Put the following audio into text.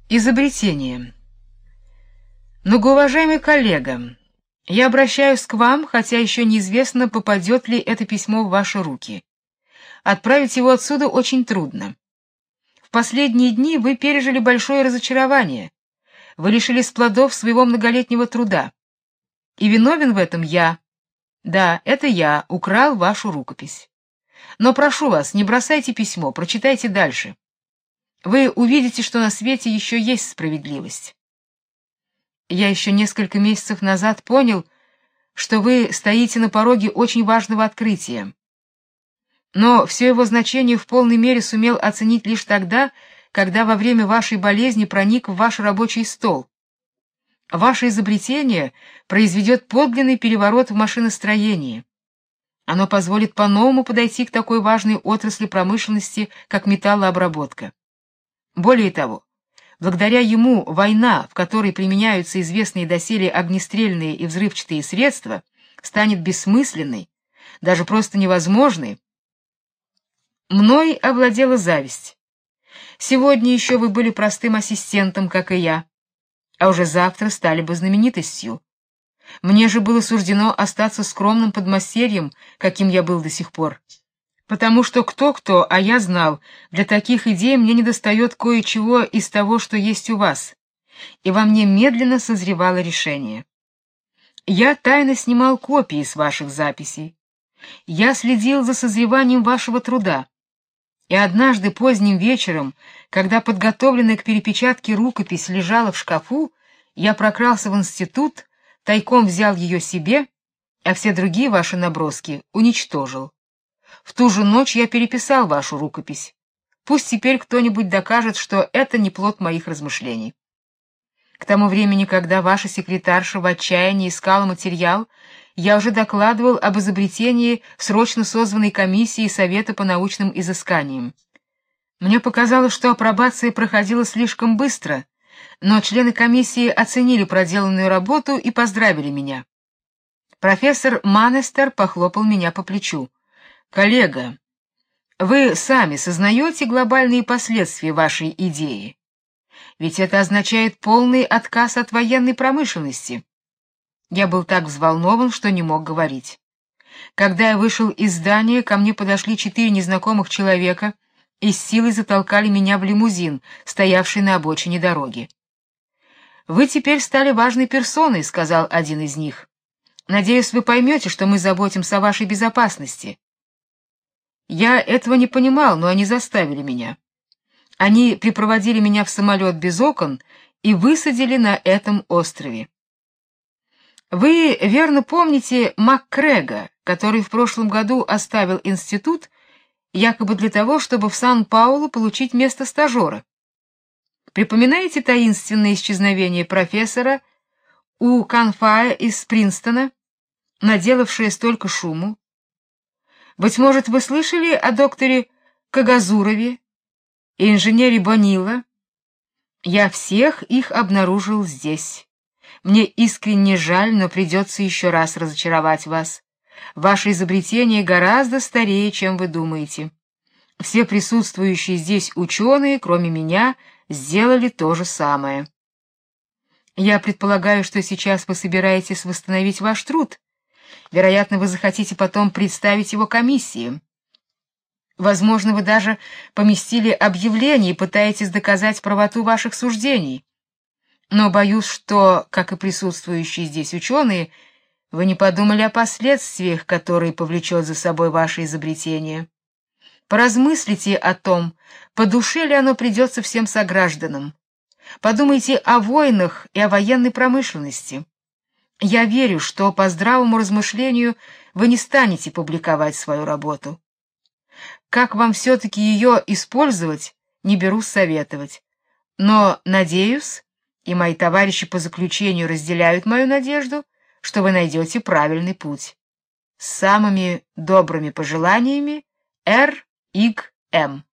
Изобретение. Многоуважаемый коллега, я обращаюсь к вам, хотя еще неизвестно, попадет ли это письмо в ваши руки. Отправить его отсюда очень трудно. В последние дни вы пережили большое разочарование. Вы лишились плодов своего многолетнего труда. И виновен в этом я. Да, это я украл вашу рукопись. Но прошу вас, не бросайте письмо, прочитайте дальше. Вы увидите, что на свете еще есть справедливость. Я еще несколько месяцев назад понял, что вы стоите на пороге очень важного открытия. Но все его значение в полной мере сумел оценить лишь тогда, когда во время вашей болезни проник в ваш рабочий стол. Ваше изобретение произведет подлинный переворот в машиностроении. Оно позволит по-новому подойти к такой важной отрасли промышленности, как металлообработка. Более того, благодаря ему война, в которой применяются известные доселе огнестрельные и взрывчатые средства, станет бессмысленной, даже просто невозможной. Мной овладела зависть. Сегодня еще вы были простым ассистентом, как и я, а уже завтра стали бы знаменитостью. Мне же было суждено остаться скромным подмастерьем, каким я был до сих пор. Потому что кто-кто, а я знал, для таких идей мне недостает кое-чего из того, что есть у вас, и во мне медленно созревало решение. Я тайно снимал копии с ваших записей. Я следил за созреванием вашего труда. И однажды поздним вечером, когда подготовленная к перепечатке рукопись лежала в шкафу, я прокрался в институт, тайком взял ее себе, а все другие ваши наброски уничтожил. В ту же ночь я переписал вашу рукопись. Пусть теперь кто-нибудь докажет, что это не плод моих размышлений. К тому времени, когда ваша секретарша в отчаянии искала материал, я уже докладывал об изобретении срочно созванной комиссии Совета по научным изысканиям. Мне показалось, что апробация проходила слишком быстро, но члены комиссии оценили проделанную работу и поздравили меня. Профессор Манестер похлопал меня по плечу. Коллега, вы сами сознаете глобальные последствия вашей идеи? Ведь это означает полный отказ от военной промышленности. Я был так взволнован, что не мог говорить. Когда я вышел из здания, ко мне подошли 4 незнакомых человека и с силой затолкали меня в лимузин, стоявший на обочине дороги. Вы теперь стали важной персоной, сказал один из них. Надеюсь, вы поймете, что мы заботимся о вашей безопасности. Я этого не понимал, но они заставили меня. Они припроводили меня в самолет без окон и высадили на этом острове. Вы верно помните МакКрега, который в прошлом году оставил институт якобы для того, чтобы в Сан-Паулу получить место стажера. Припоминаете таинственное исчезновение профессора У. Канфая из Принстона, наделавшее столько шуму? Быть может, вы слышали о докторе Кагазурове и инженере Бонилла? Я всех их обнаружил здесь. Мне искренне жаль, но придется еще раз разочаровать вас. Ваше изобретение гораздо старее, чем вы думаете. Все присутствующие здесь ученые, кроме меня, сделали то же самое. Я предполагаю, что сейчас вы собираетесь восстановить ваш труд. Вероятно, вы захотите потом представить его комиссии. Возможно, вы даже поместили объявление и пытаетесь доказать правоту ваших суждений. Но боюсь, что, как и присутствующие здесь ученые, вы не подумали о последствиях, которые повлечет за собой ваше изобретение. Поразмыслите о том, по душе ли оно придется всем согражданам. Подумайте о войнах и о военной промышленности. Я верю, что по здравому размышлению вы не станете публиковать свою работу. Как вам все-таки ее использовать, не берусь советовать. Но надеюсь, и мои товарищи по заключению разделяют мою надежду, что вы найдете правильный путь. С самыми добрыми пожеланиями, Р. Иг. М.